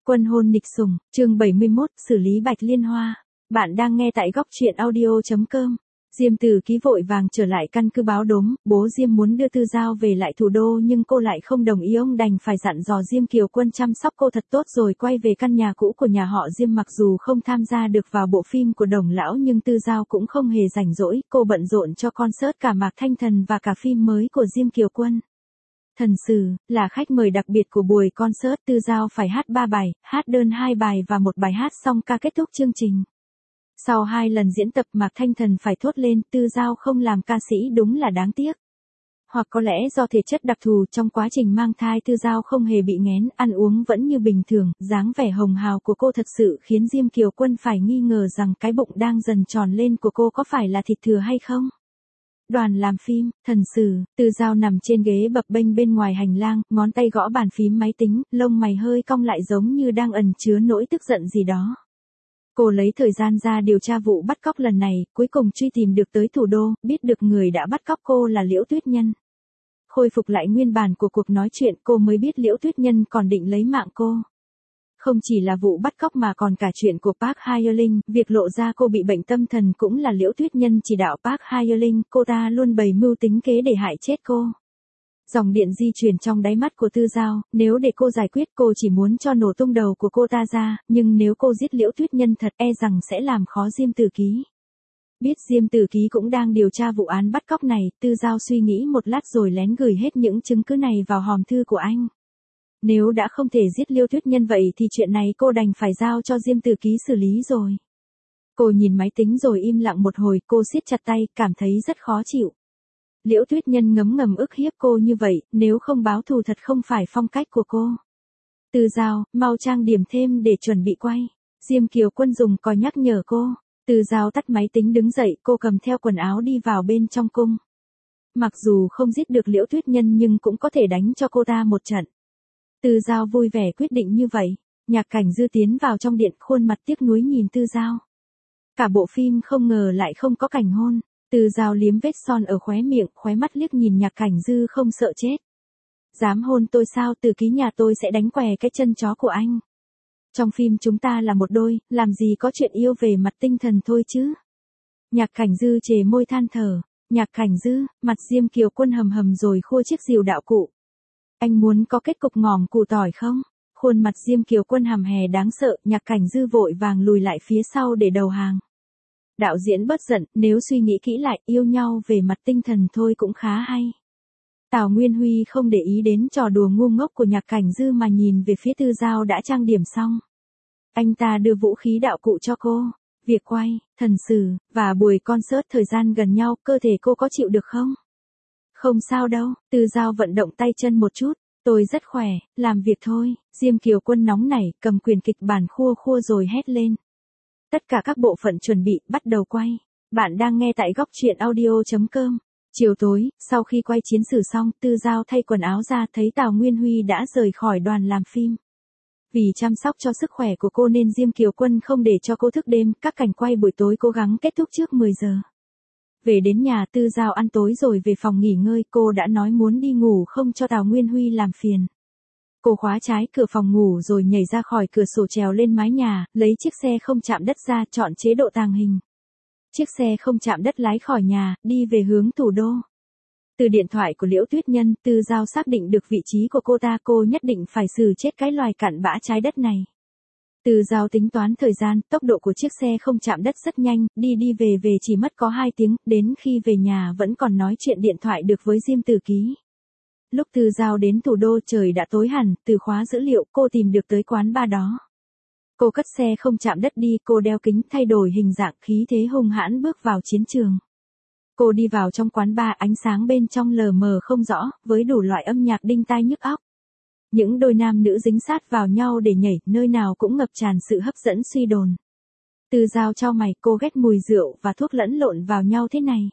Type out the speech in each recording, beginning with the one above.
Quân hôn nghịch sủng, chương 71, xử lý Bạch Liên Hoa. Bạn đang nghe tại góc truyện audio.com. Diêm Tử Ký vội vàng trở lại căn cứ báo đốm, bố Diêm muốn đưa Tư Giao về lại thủ đô nhưng cô lại không đồng ý, ông đành phải dặn dò Diêm Kiều Quân chăm sóc cô thật tốt rồi quay về căn nhà cũ của nhà họ Diêm. Mặc dù không tham gia được vào bộ phim của Đồng Lão nhưng Tư Giao cũng không hề rảnh rỗi, cô bận rộn cho concert cả Mạc Thanh Thần và cả phim mới của Diêm Kiều Quân. Thần Sử là khách mời đặc biệt của buổi concert. Tư Giao phải hát 3 bài, hát đơn 2 bài và một bài hát song ca kết thúc chương trình. Sau 2 lần diễn tập, Mạc Thanh Thần phải thốt lên, Tư Giao không làm ca sĩ đúng là đáng tiếc. Hoặc có lẽ do thể chất đặc thù, trong quá trình mang thai Tư Giao không hề bị nghén, ăn uống vẫn như bình thường, dáng vẻ hồng hào của cô thật sự khiến Diêm Kiều Quân phải nghi ngờ rằng cái bụng đang dần tròn lên của cô có phải là thịt thừa hay không. Đoàn làm phim, Thần Sử, Tư Giao nằm trên ghế bập bênh bên ngoài hành lang, ngón tay gõ bàn phím máy tính, lông mày hơi cong lại giống như đang ẩn chứa nỗi tức giận gì đó. Cô lấy thời gian ra điều tra vụ bắt cóc lần này, cuối cùng truy tìm được tới thủ đô, biết được người đã bắt cóc cô là Liễu Tuyết Nhân. Khôi phục lại nguyên bản của cuộc nói chuyện, cô mới biết Liễu Tuyết Nhân còn định lấy mạng cô. Không chỉ là vụ bắt cóc mà còn cả chuyện của Park Hye-ling, việc lộ ra cô bị bệnh tâm thần cũng là Liễu Tuyết Nhân chỉ đạo Park Hye-ling, cô ta luôn bày mưu tính kế để hại chết cô. Dòng điện di chuyển trong đáy mắt của Tư Giao, nếu để cô giải quyết cô chỉ muốn cho nổ tung đầu của cô ta ra, nhưng nếu cô giết Liễu Tuyết Nhân thật e rằng sẽ làm khó Diêm Tử Ký. Biết Diêm Tử Ký cũng đang điều tra vụ án bắt cóc này, Tư Giao suy nghĩ một lát rồi lén gửi hết những chứng cứ này vào hòm thư của anh. Nếu đã không thể giết Liễu Tuyết Nhân vậy thì chuyện này cô đành phải giao cho Diêm Tử Ký xử lý rồi. Cô nhìn máy tính rồi im lặng một hồi, cô siết chặt tay, cảm thấy rất khó chịu. Liễu Tuyết Nhân ngấm ngầm ức hiếp cô như vậy, nếu không báo thù thật không phải phong cách của cô. Tư Giao, mau trang điểm thêm để chuẩn bị quay. Diêm Kiều Quân dùng còi nhắc nhở cô. Tư Giao tắt máy tính đứng dậy, cô cầm theo quần áo đi vào bên trong cung. Mặc dù không giết được Liễu Tuyết Nhân nhưng cũng có thể đánh cho cô ta một trận. Tư Giao vui vẻ quyết định như vậy. Nhạc Cảnh Dư tiến vào trong điện, khuôn mặt tiếc nuối nhìn Tư Giao. Cả bộ phim không ngờ lại không có cảnh hôn. Tư Giao liếm vết son ở khóe miệng, khóe mắt liếc nhìn Nhạc Cảnh Dư không sợ chết. Dám hôn tôi sao? Tử Ký nhà tôi sẽ đánh què cái chân chó của anh. Trong phim chúng ta là một đôi, làm gì có chuyện yêu về mặt tinh thần thôi chứ. Nhạc Cảnh Dư chề môi than thở. Nhạc Cảnh Dư, mặt Diêm Kiều Quân hầm hầm rồi khua chiếc rìu đạo cụ. Anh muốn có kết cục ngòm củ tỏi không? Khuôn mặt Diêm Kiều Quân hầm hè đáng sợ, Nhạc Cảnh Dư vội vàng lùi lại phía sau để đầu hàng. Đạo diễn bớt giận, nếu suy nghĩ kỹ lại, yêu nhau về mặt tinh thần thôi cũng khá hay. Tào Nguyên Huy không để ý đến trò đùa ngu ngốc của Nhạc Cảnh Dư mà nhìn về phía Tư Giao đã trang điểm xong. Anh ta đưa vũ khí đạo cụ cho cô. Việc quay, Thần Sử, và buổi concert thời gian gần nhau, cơ thể cô có chịu được không? Không sao đâu, Tư Giao vận động tay chân một chút. Tôi rất khỏe, làm việc thôi. Diêm Kiều Quân nóng nảy, cầm quyền kịch bản khua khua rồi hét lên. Tất cả các bộ phận chuẩn bị, bắt đầu quay. Bạn đang nghe tại góc truyện audio.com. Chiều tối, sau khi quay chiến sử xong, Tư Giao thay quần áo ra thấy Tào Nguyên Huy đã rời khỏi đoàn làm phim. Vì chăm sóc cho sức khỏe của cô nên Diêm Kiều Quân không để cho cô thức đêm, các cảnh quay buổi tối cố gắng kết thúc trước 10 giờ. Về đến nhà, Tư Giao ăn tối rồi về phòng nghỉ ngơi, cô đã nói muốn đi ngủ không cho Tào Nguyên Huy làm phiền. Cô khóa trái cửa phòng ngủ rồi nhảy ra khỏi cửa sổ trèo lên mái nhà, lấy chiếc xe không chạm đất ra, chọn chế độ tàng hình. Chiếc xe không chạm đất lái khỏi nhà, đi về hướng thủ đô. Từ điện thoại của Liễu Tuyết Nhân, Tư Giao xác định được vị trí của cô ta, cô nhất định phải xử chết cái loài cặn bã trái đất này. Tư Giao tính toán thời gian, tốc độ của chiếc xe không chạm đất rất nhanh, đi về chỉ mất có 2 tiếng, đến khi về nhà vẫn còn nói chuyện điện thoại được với Diêm Tử Ký. Lúc Tư Giao đến thủ đô trời đã tối hẳn, từ khóa dữ liệu cô tìm được tới quán bar đó. Cô cất xe không chạm đất đi, cô đeo kính thay đổi hình dạng, khí thế hung hãn bước vào chiến trường. Cô đi vào trong quán bar, ánh sáng bên trong lờ mờ không rõ, với đủ loại âm nhạc đinh tai nhức óc. Những đôi nam nữ dính sát vào nhau để nhảy, nơi nào cũng ngập tràn sự hấp dẫn suy đồn. Tư Giao chau mày, cô ghét mùi rượu và thuốc lẫn lộn vào nhau thế này.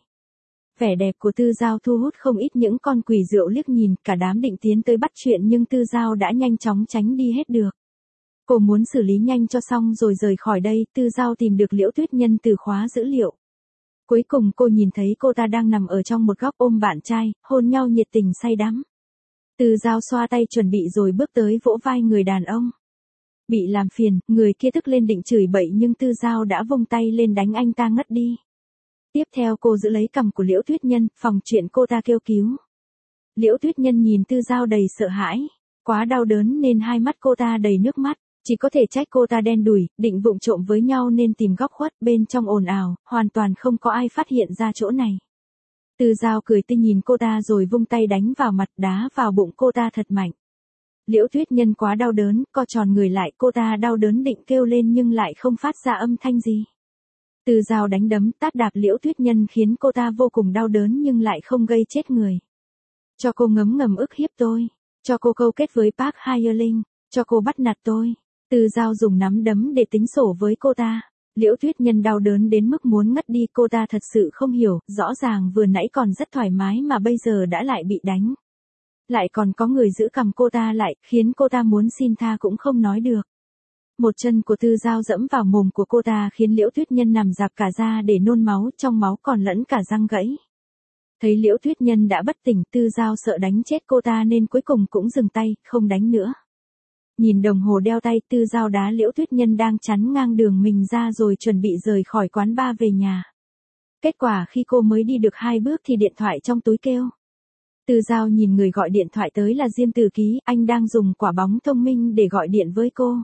Vẻ đẹp của Tư Giao thu hút không ít những con quỷ rượu liếc nhìn, cả đám định tiến tới bắt chuyện nhưng Tư Giao đã nhanh chóng tránh đi hết được. Cô muốn xử lý nhanh cho xong rồi rời khỏi đây, Tư Giao tìm được Liễu Tuyết Nhân từ khóa dữ liệu. Cuối cùng cô nhìn thấy cô ta đang nằm ở trong một góc ôm bạn trai, hôn nhau nhiệt tình say đắm. Tư Giao xoa tay chuẩn bị rồi bước tới vỗ vai người đàn ông. Bị làm phiền, người kia tức lên định chửi bậy nhưng Tư Giao đã vung tay lên đánh anh ta ngất đi. Tiếp theo cô giữ lấy cằm của Liễu Tuyết Nhân, phòng chuyện cô ta kêu cứu. Liễu Tuyết Nhân nhìn Tư Giao đầy sợ hãi, quá đau đớn nên hai mắt cô ta đầy nước mắt, chỉ có thể trách cô ta đen đủi, định vụng trộm với nhau nên tìm góc khuất, bên trong ồn ào, hoàn toàn không có ai phát hiện ra chỗ này. Tư Giao cười tươi nhìn cô ta rồi vung tay đánh vào mặt, đá vào bụng cô ta thật mạnh. Liễu Tuyết Nhân quá đau đớn, co tròn người lại, cô ta đau đớn định kêu lên nhưng lại không phát ra âm thanh gì. Tư Giao đánh đấm tát đạp Liễu Tuyết Nhân khiến cô ta vô cùng đau đớn nhưng lại không gây chết người. Cho cô ngấm ngầm ức hiếp tôi, cho cô câu kết với Park Hye-ling, cho cô bắt nạt tôi. Tư Giao dùng nắm đấm để tính sổ với cô ta. Liễu Tuyết Nhân đau đớn đến mức muốn ngất đi, cô ta thật sự không hiểu, rõ ràng vừa nãy còn rất thoải mái mà bây giờ đã lại bị đánh. Lại còn có người giữ cằm cô ta lại, khiến cô ta muốn xin tha cũng không nói được. Một chân của Tư Giao dẫm vào mồm của cô ta khiến Liễu Tuyết Nhân nằm rạp cả ra để nôn máu, trong máu còn lẫn cả răng gãy. Thấy Liễu Tuyết Nhân đã bất tỉnh, Tư Giao sợ đánh chết cô ta nên cuối cùng cũng dừng tay, không đánh nữa. Nhìn đồng hồ đeo tay, Tư Giao đá Liễu Tuyết Nhân đang chắn ngang đường mình ra rồi chuẩn bị rời khỏi quán bar về nhà. Kết quả khi cô mới đi được 2 bước thì điện thoại trong túi kêu. Tư Giao nhìn người gọi điện thoại tới là Diêm Tử Ký, anh đang dùng quả bóng thông minh để gọi điện với cô.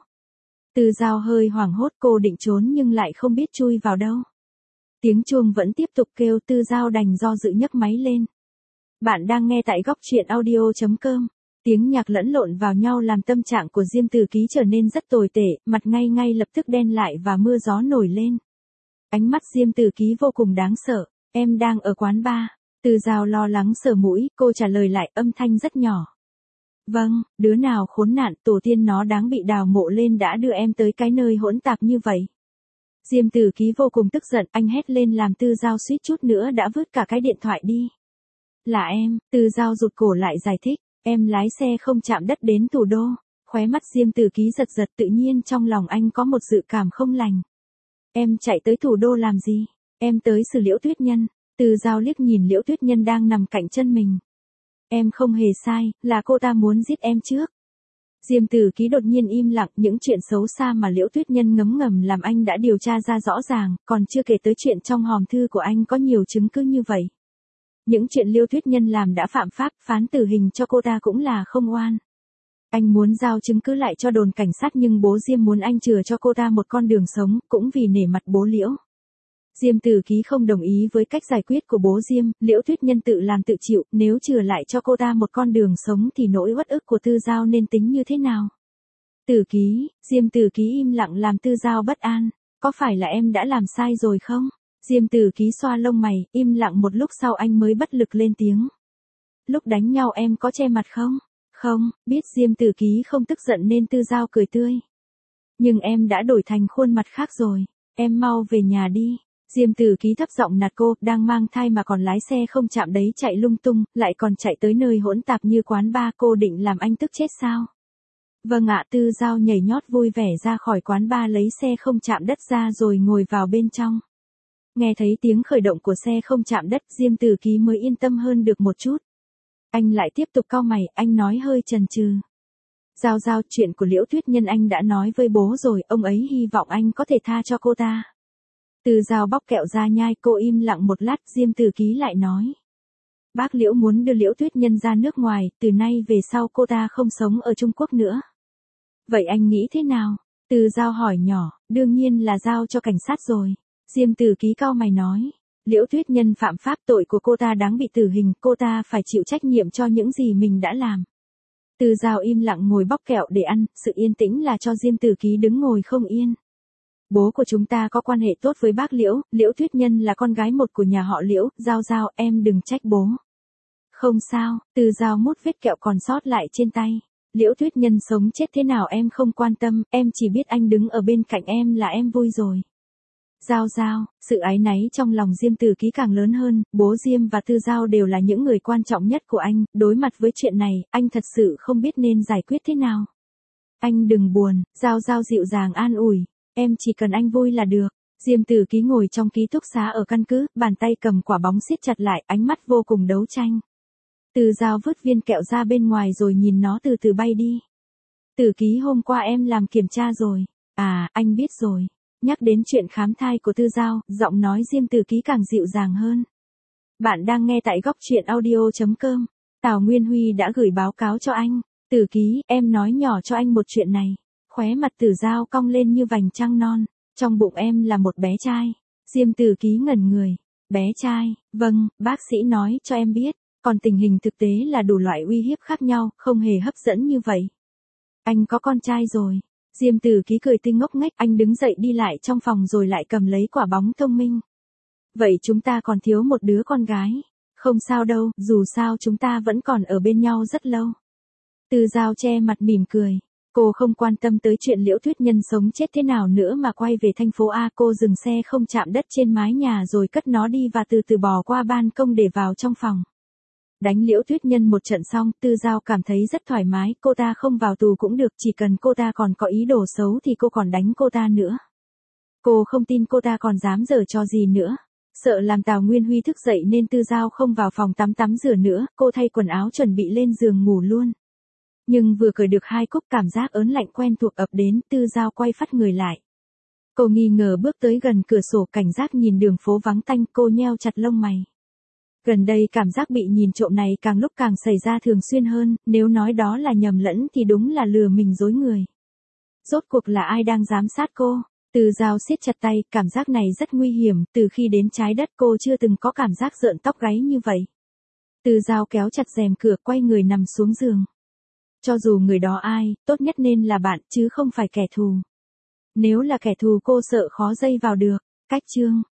Tư Giao hơi hoảng hốt, cô định trốn nhưng lại không biết chui vào đâu. Tiếng chuông vẫn tiếp tục kêu, Tư Giao đành do dự nhấc máy lên. Bạn đang nghe tại góc truyện audio.com. Tiếng nhạc lẫn lộn vào nhau làm tâm trạng của Diêm Tử Ký trở nên rất tồi tệ, mặt ngay lập tức đen lại và mưa gió nổi lên. Ánh mắt Diêm Tử Ký vô cùng đáng sợ. Em đang ở quán bar. Tư Giao lo lắng sờ mũi, cô trả lời lại, âm thanh rất nhỏ. Vâng, đứa nào khốn nạn, tổ tiên nó đáng bị đào mộ lên đã đưa em tới cái nơi hỗn tạp như vậy. Diêm Tử Ký vô cùng tức giận, anh hét lên làm Tư Giao suýt chút nữa đã vứt cả cái điện thoại đi. Là em, Tư Giao rụt cổ lại giải thích, em lái xe không chạm đất đến thủ đô. Khóe mắt Diêm Tử Ký giật giật, tự nhiên trong lòng anh có một dự cảm không lành. Em chạy tới thủ đô làm gì? Em tới xử Liễu Tuyết Nhân. Tư Giao liếc nhìn Liễu Tuyết Nhân đang nằm cạnh chân mình. Em không hề sai, là cô ta muốn giết em trước. Diêm Tử Ký đột nhiên im lặng, những chuyện xấu xa mà Liễu Tuyết Nhân ngấm ngầm làm anh đã điều tra ra rõ ràng, còn chưa kể tới chuyện trong hòm thư của anh có nhiều chứng cứ như vậy. Những chuyện Liễu Tuyết Nhân làm đã phạm pháp, phán tử hình cho cô ta cũng là không oan. Anh muốn giao chứng cứ lại cho đồn cảnh sát nhưng bố Diêm muốn anh chừa cho cô ta một con đường sống, cũng vì nể mặt bố Liễu. Diêm Tử Ký không đồng ý với cách giải quyết của bố Diêm, Liễu Tuyết Nhân tự làm tự chịu, nếu chừa lại cho cô ta một con đường sống thì nỗi uất ức của Tư Giao nên tính như thế nào? Tử Ký, Diêm Tử Ký im lặng làm Tư Giao bất an, có phải là em đã làm sai rồi không? Diêm Tử Ký xoa lông mày, im lặng một lúc sau anh mới bất lực lên tiếng. Lúc đánh nhau em có che mặt không? Không, biết Diêm Tử Ký không tức giận nên Tư Giao cười tươi. Nhưng em đã đổi thành khuôn mặt khác rồi, em mau về nhà đi. Diêm Tử Ký thấp giọng nạt cô, đang mang thai mà còn lái xe không chạm đấy chạy lung tung, lại còn chạy tới nơi hỗn tạp như quán bar, cô định làm anh tức chết sao? Vâng ạ, Tư Giao nhảy nhót vui vẻ ra khỏi quán bar lấy xe không chạm đất ra rồi ngồi vào bên trong. Nghe thấy tiếng khởi động của xe không chạm đất, Diêm Tử Ký mới yên tâm hơn được một chút. Anh lại tiếp tục cau mày, anh nói hơi chần chừ. Giao, chuyện của Liễu Tuyết Nhân anh đã nói với bố rồi, ông ấy hy vọng anh có thể tha cho cô ta. Tư Giao bóc kẹo ra nhai, cô im lặng một lát, Diêm Tử Ký lại nói. Bác Liễu muốn đưa Liễu Tuyết Nhân ra nước ngoài, từ nay về sau cô ta không sống ở Trung Quốc nữa. Vậy anh nghĩ thế nào? Tư Giao hỏi nhỏ, đương nhiên là giao cho cảnh sát rồi. Diêm Tử Ký cau mày nói. Liễu Tuyết Nhân phạm pháp, tội của cô ta đáng bị tử hình, cô ta phải chịu trách nhiệm cho những gì mình đã làm. Tư Giao im lặng ngồi bóc kẹo để ăn, sự yên tĩnh là cho Diêm Tử Ký đứng ngồi không yên. Bố của chúng ta có quan hệ tốt với bác Liễu, Liễu Tuyết Nhân là con gái một của nhà họ Liễu, Giao, em đừng trách bố. Không sao, Tư Giao mút vết kẹo còn sót lại trên tay. Liễu Tuyết Nhân sống chết thế nào em không quan tâm, em chỉ biết anh đứng ở bên cạnh em là em vui rồi. Giao, sự áy náy trong lòng Diêm Tử Ký càng lớn hơn, bố Diêm và Tư Giao đều là những người quan trọng nhất của anh, đối mặt với chuyện này, anh thật sự không biết nên giải quyết thế nào. Anh đừng buồn, Giao dịu dàng an ủi, em chỉ cần anh vui là được. Diêm Tử Ký ngồi trong ký túc xá ở căn cứ, bàn tay cầm quả bóng siết chặt lại, ánh mắt vô cùng đấu tranh. Tư Giao vứt viên kẹo ra bên ngoài rồi nhìn nó từ từ bay đi. Từ ký hôm qua em làm kiểm tra rồi. À, anh biết rồi. Nhắc đến chuyện khám thai của Tư Giao, giọng nói Diêm Từ ký càng dịu dàng hơn. Bạn đang nghe tại góc truyện audio.com. Tào Nguyên Huy đã gửi báo cáo cho anh. Từ ký, em nói nhỏ cho anh một chuyện này. Khóe mặt Từ Giao cong lên như vành trăng non. Trong bụng em là một bé trai. Diêm Từ ký ngẩn người. Bé trai, vâng, bác sĩ nói cho em biết. Còn tình hình thực tế là đủ loại uy hiếp khác nhau, không hề hấp dẫn như vậy. Anh có con trai rồi. Diêm Từ ký cười tinh ngốc nghếch, anh đứng dậy đi lại trong phòng rồi lại cầm lấy quả bóng thông minh. Vậy chúng ta còn thiếu một đứa con gái. Không sao đâu, dù sao chúng ta vẫn còn ở bên nhau rất lâu. Tư Giao che mặt mỉm cười. Cô không quan tâm tới chuyện Liễu Tuyết Nhân sống chết thế nào nữa mà quay về thành phố A. Cô dừng xe không chạm đất trên mái nhà rồi cất nó đi và từ từ bò qua ban công để vào trong phòng. Đánh Liễu Tuyết Nhân một trận xong, Tư Giao cảm thấy rất thoải mái, cô ta không vào tù cũng được, chỉ cần cô ta còn có ý đồ xấu thì cô còn đánh cô ta nữa. Cô không tin cô ta còn dám giở trò gì nữa. Sợ làm Tào Nguyên Huy thức dậy nên Tư Giao không vào phòng tắm rửa nữa, cô thay quần áo chuẩn bị lên giường ngủ luôn. Nhưng vừa cởi được 2 cúc cảm giác ớn lạnh quen thuộc ập đến, Tư Giao quay phắt người lại. Cô nghi ngờ bước tới gần cửa sổ cảnh giác nhìn đường phố vắng tanh, cô nheo chặt lông mày. Gần đây cảm giác bị nhìn trộm này càng lúc càng xảy ra thường xuyên hơn, nếu nói đó là nhầm lẫn thì đúng là lừa mình dối người. Rốt cuộc là ai đang giám sát cô? Tư Giao siết chặt tay, cảm giác này rất nguy hiểm, từ khi đến trái đất cô chưa từng có cảm giác rợn tóc gáy như vậy. Tư Giao kéo chặt rèm cửa, quay người nằm xuống giường. Cho dù người đó ai, tốt nhất nên là bạn chứ không phải kẻ thù. Nếu là kẻ thù cô sợ khó dây vào được. Cách chương